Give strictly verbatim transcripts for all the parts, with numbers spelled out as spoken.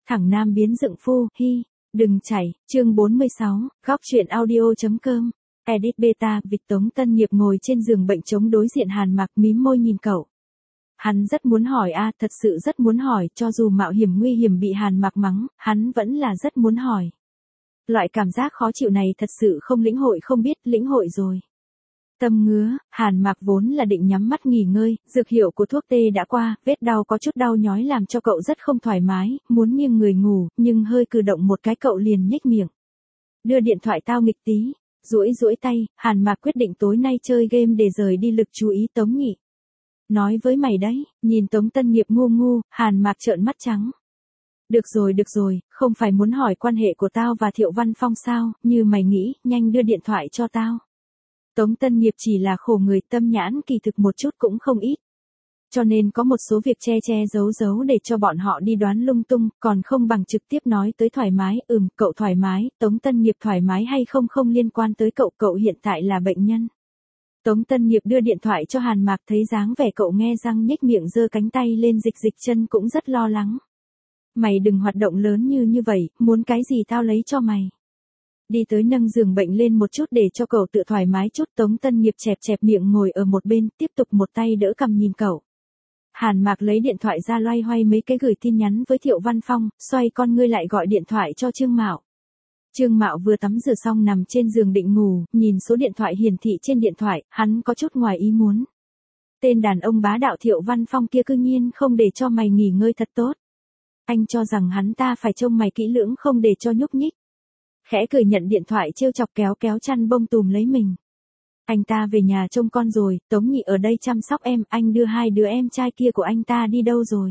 Thẳng nam biến dựng phu, hi, đừng chảy, chương bốn mươi sáu, góc truyện audio.com, edit beta, Vịt Tống Tân Nghiệp ngồi trên giường bệnh chống đối diện Hàn Mạc mím môi nhìn cậu. Hắn rất muốn hỏi a, thật sự rất muốn hỏi, cho dù mạo hiểm nguy hiểm bị Hàn Mạc mắng, hắn vẫn là rất muốn hỏi. Loại cảm giác khó chịu này thật sự không lĩnh hội không biết, lĩnh hội rồi. Tâm ngứa, Hàn Mạc vốn là định nhắm mắt nghỉ ngơi, dược hiệu của thuốc tê đã qua, vết đau có chút đau nhói làm cho cậu rất không thoải mái, muốn nghiêng người ngủ, nhưng hơi cử động một cái cậu liền nhếch miệng. Đưa điện thoại tao nghịch tí, duỗi duỗi tay, Hàn Mạc quyết định tối nay chơi game để rời đi lực chú ý Tống Nhị. Nói với mày đấy, nhìn Tống Tân Nghiệp ngu ngu, Hàn Mạc trợn mắt trắng. Được rồi được rồi, không phải muốn hỏi quan hệ của tao và Thiệu Văn Phong sao, như mày nghĩ, nhanh đưa điện thoại cho tao. Tống Tân Nghiệp chỉ là khổ người, tâm nhãn kỳ thực một chút cũng không ít. Cho nên có một số việc che che giấu giấu để cho bọn họ đi đoán lung tung, còn không bằng trực tiếp nói tới thoải mái. Ừm, cậu thoải mái, Tống Tân Nghiệp thoải mái hay không không liên quan tới cậu, cậu hiện tại là bệnh nhân. Tống Tân Nghiệp đưa điện thoại cho Hàn Mạc, thấy dáng vẻ cậu nghe răng nhếch miệng giơ cánh tay lên dịch dịch chân cũng rất lo lắng. Mày đừng hoạt động lớn như như vậy, muốn cái gì tao lấy cho mày. Đi tới nâng giường bệnh lên một chút để cho cậu tự thoải mái chút. Tống Tân Nghiệp chẹp chẹp miệng ngồi ở một bên, tiếp tục một tay đỡ cằm nhìn cậu. Hàn Mạc lấy điện thoại ra loay hoay mấy cái gửi tin nhắn với Thiệu Văn Phong, xoay con ngươi lại gọi điện thoại cho Trương Mạo. Trương Mạo vừa tắm rửa xong nằm trên giường định ngủ, nhìn số điện thoại hiển thị trên điện thoại, hắn có chút ngoài ý muốn. Tên đàn ông bá đạo Thiệu Văn Phong kia cư nhiên không để cho mày nghỉ ngơi thật tốt. Anh cho rằng hắn ta phải trông mày kỹ lưỡng không để cho nhúc nhích. Khẽ cười nhận điện thoại trêu chọc kéo kéo chăn bông tùm lấy mình. Anh ta về nhà trông con rồi, Tống Nhị ở đây chăm sóc em, anh đưa hai đứa em trai kia của anh ta đi đâu rồi?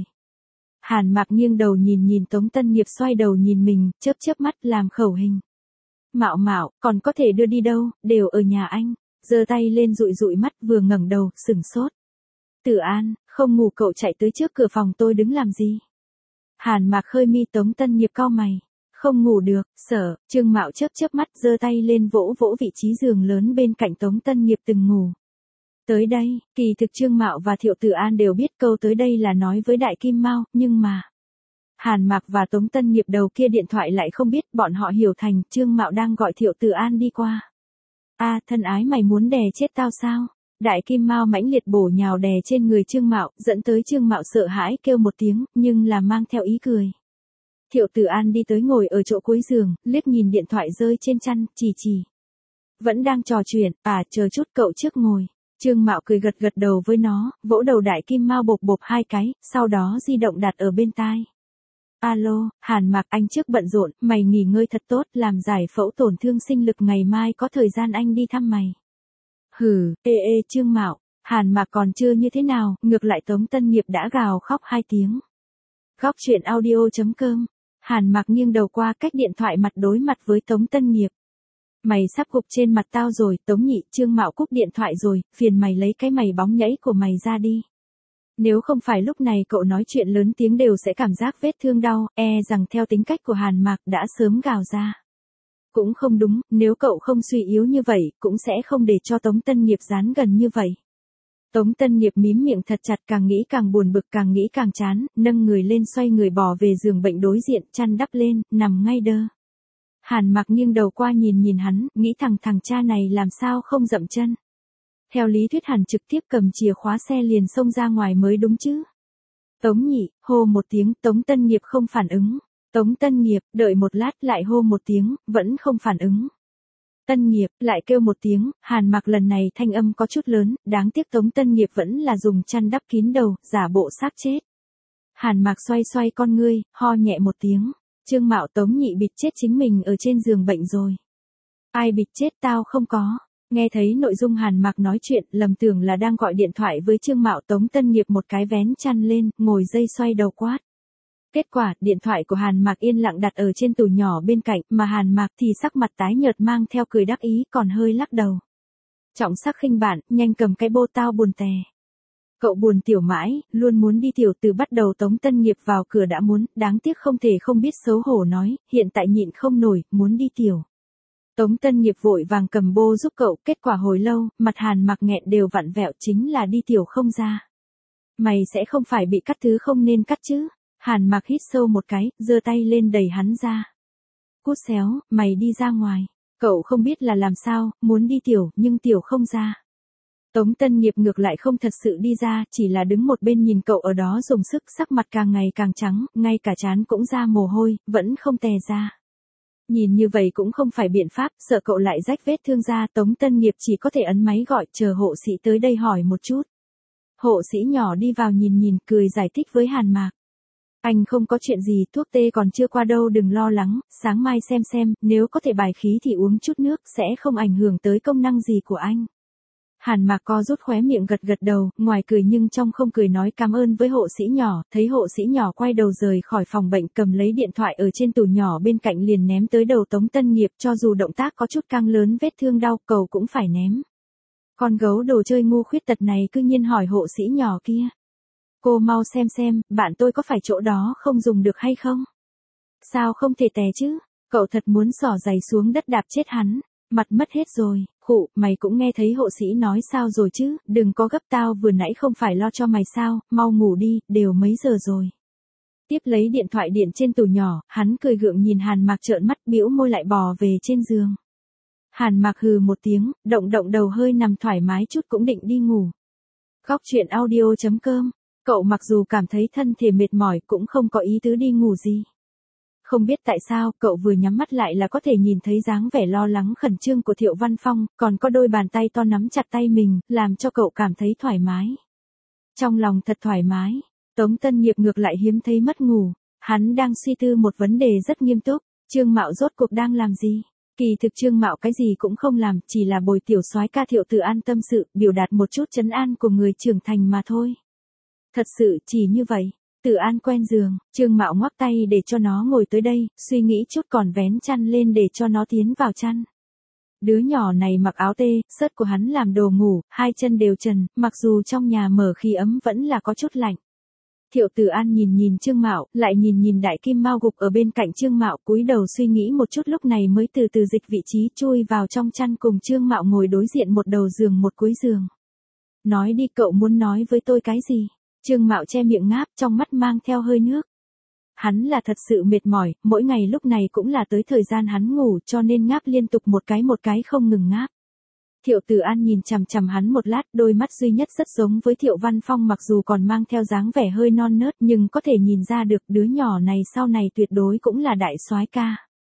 Hàn Mạc nghiêng đầu nhìn nhìn Tống Tân Nghiệp xoay đầu nhìn mình, chớp chớp mắt làm khẩu hình. Mạo Mạo, còn có thể đưa đi đâu, đều ở nhà anh. Giơ tay lên dụi dụi mắt vừa ngẩng đầu, sửng sốt. Tử An, không ngủ cậu chạy tới trước cửa phòng tôi đứng làm gì? Hàn Mạc khơi mi. Tống Tân Nghiệp cau mày. Không ngủ được, sợ. Trương Mạo chớp chớp mắt giơ tay lên vỗ vỗ vị trí giường lớn bên cạnh Tống Tân Nghiệp từng ngủ. Tới đây, kỳ thực Trương Mạo và Thiệu Tử An đều biết câu tới đây là nói với Đại Kim Mao, nhưng mà Hàn Mạc và Tống Tân Nghiệp đầu kia điện thoại lại không biết, bọn họ hiểu thành Trương Mạo đang gọi Thiệu Tử An đi qua. A, à, thân ái mày muốn đè chết tao sao? Đại Kim Mao mãnh liệt bổ nhào đè trên người Trương Mạo, dẫn tới Trương Mạo sợ hãi kêu một tiếng, nhưng là mang theo ý cười. Thiệu Tử An đi tới ngồi ở chỗ cuối giường, liếc nhìn điện thoại rơi trên chăn, chỉ chỉ. Vẫn đang trò chuyện, à, chờ chút cậu trước ngồi. Trương Mạo cười gật gật đầu với nó, vỗ đầu Đại Kim Mao bộp bộp hai cái, sau đó di động đặt ở bên tai. Alo, Hàn Mạc, anh trước bận rộn, mày nghỉ ngơi thật tốt, làm giải phẫu tổn thương sinh lực, ngày mai có thời gian anh đi thăm mày. Hừ, ê ê Trương Mạo, Hàn Mạc còn chưa như thế nào, ngược lại Tống Tân Nghiệp đã gào khóc hai tiếng. Góc truyện audio.com, Hàn Mạc nghiêng đầu qua cách điện thoại mặt đối mặt với Tống Tân Nghiệp. Mày sắp gục trên mặt tao rồi, Tống Nhị. Trương Mạo cúp điện thoại rồi, phiền mày lấy cái mày bóng nhảy của mày ra đi. Nếu không phải lúc này cậu nói chuyện lớn tiếng đều sẽ cảm giác vết thương đau, e rằng theo tính cách của Hàn Mạc đã sớm gào ra. Cũng không đúng, nếu cậu không suy yếu như vậy, cũng sẽ không để cho Tống Tân Nghiệp dán gần như vậy. Tống Tân Nghiệp mím miệng thật chặt, càng nghĩ càng buồn bực, càng nghĩ càng chán, nâng người lên xoay người bò về giường bệnh đối diện, chăn đắp lên, nằm ngay đơ. Hàn Mạc nghiêng đầu qua nhìn nhìn hắn, nghĩ thằng thằng cha này làm sao không dậm chân. Theo lý thuyết hẳn trực tiếp cầm chìa khóa xe liền xông ra ngoài mới đúng chứ. Tống Nhị, hô một tiếng, Tống Tân Nghiệp không phản ứng. Tống Tân Nghiệp, đợi một lát lại hô một tiếng, vẫn không phản ứng. Tân Nghiệp, lại kêu một tiếng, Hàn Mạc lần này thanh âm có chút lớn, đáng tiếc Tống Tân Nghiệp vẫn là dùng chăn đắp kín đầu, giả bộ xác chết. Hàn Mạc xoay xoay con ngươi, ho nhẹ một tiếng. Trương Mạo, Tống Nhị bịt chết chính mình ở trên giường bệnh rồi. Ai bịt chết tao không có. Nghe thấy nội dung Hàn Mạc nói chuyện, lầm tưởng là đang gọi điện thoại với Trương Mạo. Tống Tân Nghiệp một cái vén chăn lên, ngồi dây xoay đầu quát. Kết quả, điện thoại của Hàn Mạc yên lặng đặt ở trên tủ nhỏ bên cạnh, mà Hàn Mạc thì sắc mặt tái nhợt mang theo cười đắc ý, còn hơi lắc đầu. Trọng sắc khinh bạn, nhanh cầm cái bô tao buồn tè. Cậu buồn tiểu mãi, luôn muốn đi tiểu, từ bắt đầu Tống Tân Nghiệp vào cửa đã muốn, đáng tiếc không thể không biết xấu hổ nói, hiện tại nhịn không nổi, muốn đi tiểu. Tống Tân Nghiệp vội vàng cầm bô giúp cậu, kết quả hồi lâu, mặt Hàn Mạc nghẹn đều vặn vẹo, chính là đi tiểu không ra. Mày sẽ không phải bị cắt thứ không nên cắt chứ? Hàn Mạc hít sâu một cái, giơ tay lên đẩy hắn ra. Cút xéo, mày đi ra ngoài. Cậu không biết là làm sao, muốn đi tiểu, nhưng tiểu không ra. Tống Tân Nghiệp ngược lại không thật sự đi ra, chỉ là đứng một bên nhìn cậu ở đó dùng sức, sắc mặt càng ngày càng trắng, ngay cả trán cũng ra mồ hôi, vẫn không tè ra. Nhìn như vậy cũng không phải biện pháp, sợ cậu lại rách vết thương ra, Tống Tân Nghiệp chỉ có thể ấn máy gọi, chờ hộ sĩ tới đây hỏi một chút. Hộ sĩ nhỏ đi vào nhìn nhìn, cười giải thích với Hàn Mạc. Anh không có chuyện gì, thuốc tê còn chưa qua đâu, đừng lo lắng, sáng mai xem xem, nếu có thể bài khí thì uống chút nước, sẽ không ảnh hưởng tới công năng gì của anh. Hàn Mạc co rút khóe miệng gật gật đầu, ngoài cười nhưng trong không cười nói cảm ơn với hộ sĩ nhỏ, thấy hộ sĩ nhỏ quay đầu rời khỏi phòng bệnh cầm lấy điện thoại ở trên tủ nhỏ bên cạnh liền ném tới đầu Tống Tân Nghiệp, cho dù động tác có chút căng lớn vết thương đau cầu cũng phải ném. Con gấu đồ chơi ngu khuyết tật này cứ nhiên hỏi hộ sĩ nhỏ kia. Cô mau xem xem, bạn tôi có phải chỗ đó không dùng được hay không? Sao không thể té chứ? Cậu thật muốn xỏ giày xuống đất đạp chết hắn. Mặt mất hết rồi, khụ, mày cũng nghe thấy hộ sĩ nói sao rồi chứ, đừng có gấp tao vừa nãy không phải lo cho mày sao, mau ngủ đi, đều mấy giờ rồi. Tiếp lấy điện thoại điện trên tủ nhỏ, hắn cười gượng nhìn Hàn Mạc trợn mắt bĩu môi lại bò về trên giường. Hàn Mạc hừ một tiếng, động động đầu hơi nằm thoải mái chút cũng định đi ngủ. Góc truyện audio chấm com, cậu mặc dù cảm thấy thân thể mệt mỏi cũng không có ý tứ đi ngủ gì. Không biết tại sao, cậu vừa nhắm mắt lại là có thể nhìn thấy dáng vẻ lo lắng khẩn trương của Thiệu Văn Phong, còn có đôi bàn tay to nắm chặt tay mình, làm cho cậu cảm thấy thoải mái. Trong lòng thật thoải mái, Tống Tân Nghiệp ngược lại hiếm thấy mất ngủ, hắn đang suy tư một vấn đề rất nghiêm túc, Trương Mạo rốt cuộc đang làm gì? Kỳ thực Trương Mạo cái gì cũng không làm, chỉ là bồi tiểu soái ca Thiệu Từ An tâm sự, biểu đạt một chút trấn an của người trưởng thành mà thôi. Thật sự chỉ như vậy. Từ An quen giường, Trương Mạo ngoắc tay để cho nó ngồi tới đây, suy nghĩ chút còn vén chăn lên để cho nó tiến vào chăn. Đứa nhỏ này mặc áo tê, sớt của hắn làm đồ ngủ, hai chân đều trần, mặc dù trong nhà mở khí ấm vẫn là có chút lạnh. Thiệu Từ An nhìn nhìn Trương Mạo, lại nhìn nhìn đại kim mao gục ở bên cạnh Trương Mạo, cúi đầu suy nghĩ một chút lúc này mới từ từ dịch vị trí chui vào trong chăn cùng Trương Mạo ngồi đối diện một đầu giường một cuối giường. Nói đi, cậu muốn nói với tôi cái gì? Trương Mạo che miệng ngáp, trong mắt mang theo hơi nước. Hắn là thật sự mệt mỏi, mỗi ngày lúc này cũng là tới thời gian hắn ngủ cho nên ngáp liên tục một cái một cái không ngừng ngáp. Thiệu Từ An nhìn chằm chằm hắn một lát, đôi mắt duy nhất rất giống với Thiệu Văn Phong mặc dù còn mang theo dáng vẻ hơi non nớt nhưng có thể nhìn ra được đứa nhỏ này sau này tuyệt đối cũng là đại soái ca.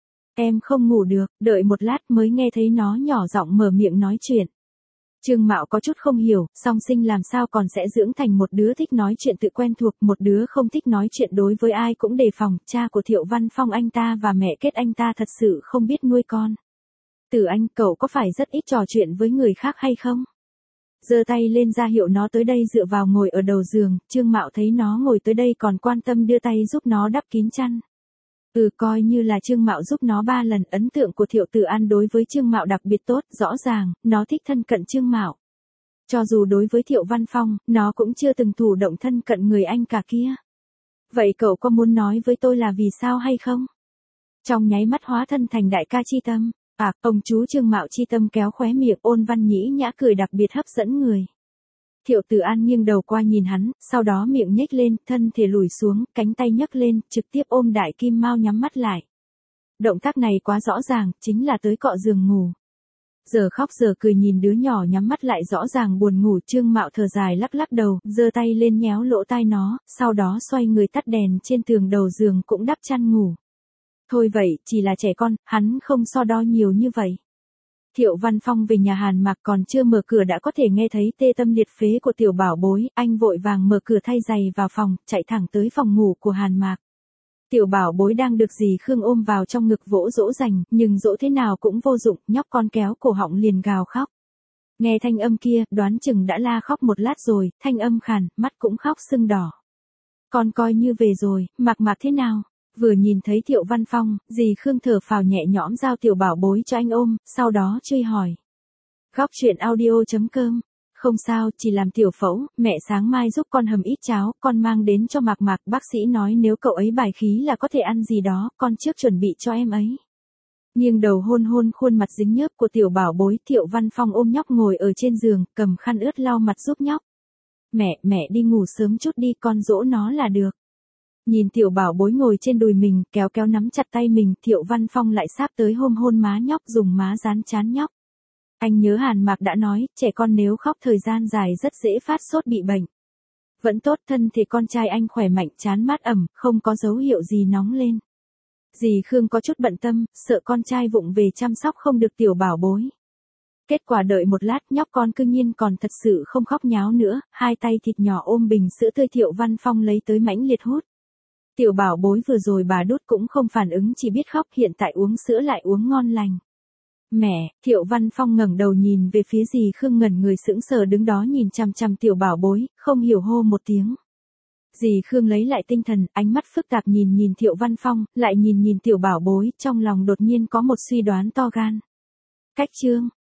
Em không ngủ được, đợi một lát mới nghe thấy nó nhỏ giọng mở miệng nói chuyện. Trương Mạo có chút không hiểu, song sinh làm sao còn sẽ dưỡng thành một đứa thích nói chuyện tự quen thuộc, một đứa không thích nói chuyện đối với ai cũng đề phòng, cha của Thiệu Văn Phong anh ta và mẹ kết anh ta thật sự không biết nuôi con. Từ Anh, cậu có phải rất ít trò chuyện với người khác hay không? Giơ tay lên ra hiệu nó tới đây dựa vào ngồi ở đầu giường, Trương Mạo thấy nó ngồi tới đây còn quan tâm đưa tay giúp nó đắp kín chăn. Ừ, coi như là Trương Mạo giúp nó ba lần, ấn tượng của Thiệu Từ An đối với Trương Mạo đặc biệt tốt, rõ ràng, nó thích thân cận Trương Mạo. Cho dù đối với Thiệu Văn Phong, nó cũng chưa từng chủ động thân cận người anh cả kia. Vậy cậu có muốn nói với tôi là vì sao hay không? Trong nháy mắt hóa thân thành đại ca Chi Tâm, à, ông chú Trương Mạo Chi Tâm kéo khóe miệng ôn văn nhĩ nhã cười đặc biệt hấp dẫn người. Thiệu Từ An nghiêng đầu qua nhìn hắn, sau đó miệng nhếch lên, thân thể lùi xuống, cánh tay nhấc lên, trực tiếp ôm đại kim mao nhắm mắt lại. Động tác này quá rõ ràng, chính là tới cọ giường ngủ. Giờ khóc giờ cười nhìn đứa nhỏ nhắm mắt lại rõ ràng buồn ngủ, Trương Mạo thở dài lắc lắc đầu, giơ tay lên nhéo lỗ tai nó, sau đó xoay người tắt đèn trên tường đầu giường cũng đắp chăn ngủ. Thôi vậy, chỉ là trẻ con, hắn không so đo nhiều như vậy. Thiệu Văn Phong về nhà Hàn Mạc còn chưa mở cửa đã có thể nghe thấy tê tâm liệt phế của tiểu bảo bối, anh vội vàng mở cửa thay giày vào phòng, chạy thẳng tới phòng ngủ của Hàn Mạc. Tiểu bảo bối đang được dì Khương ôm vào trong ngực vỗ dỗ dành, nhưng dỗ thế nào cũng vô dụng, nhóc con kéo cổ họng liền gào khóc. Nghe thanh âm kia, đoán chừng đã la khóc một lát rồi, thanh âm khàn, mắt cũng khóc sưng đỏ. Con coi như về rồi, Mạc Mạc thế nào? Vừa nhìn thấy Thiệu Văn Phong, dì Khương thở phào nhẹ nhõm giao tiểu bảo bối cho anh ôm, sau đó truy hỏi. Góc truyện audio chấm com, không sao, chỉ làm tiểu phẫu, mẹ sáng mai giúp con hầm ít cháo, con mang đến cho Mạc Mạc, bác sĩ nói nếu cậu ấy bài khí là có thể ăn gì đó, con trước chuẩn bị cho em ấy. Nghiêng đầu hôn hôn khuôn mặt dính nhớp của tiểu bảo bối, Thiệu Văn Phong ôm nhóc ngồi ở trên giường, cầm khăn ướt lau mặt giúp nhóc. Mẹ, mẹ đi ngủ sớm chút đi, con dỗ nó là được. Nhìn tiểu bảo bối ngồi trên đùi mình, kéo kéo nắm chặt tay mình, Thiệu Văn Phong lại sáp tới hôn hôn má nhóc, dùng má dán trán nhóc. Anh nhớ Hàn Mạc đã nói, trẻ con nếu khóc thời gian dài rất dễ phát sốt bị bệnh. Vẫn tốt, thân thể con trai anh khỏe mạnh, trán mát ẩm, không có dấu hiệu gì nóng lên. Dì Khương có chút bận tâm, sợ con trai vụng về chăm sóc không được tiểu bảo bối. Kết quả đợi một lát, nhóc con cư nhiên còn thật sự không khóc nháo nữa, hai tay thịt nhỏ ôm bình sữa tươi Thiệu Văn Phong lấy tới mãnh liệt hút. Tiểu bảo bối vừa rồi bà đút cũng không phản ứng, chỉ biết khóc, hiện tại uống sữa lại uống ngon lành. Mẹ, Thiệu Văn Phong ngẩng đầu nhìn về phía dì Khương, ngẩn người sững sờ đứng đó nhìn chằm chằm tiểu bảo bối, không hiểu hô một tiếng. Dì Khương lấy lại tinh thần, ánh mắt phức tạp nhìn nhìn Thiệu Văn Phong, lại nhìn nhìn tiểu bảo bối, trong lòng đột nhiên có một suy đoán to gan. Cách chương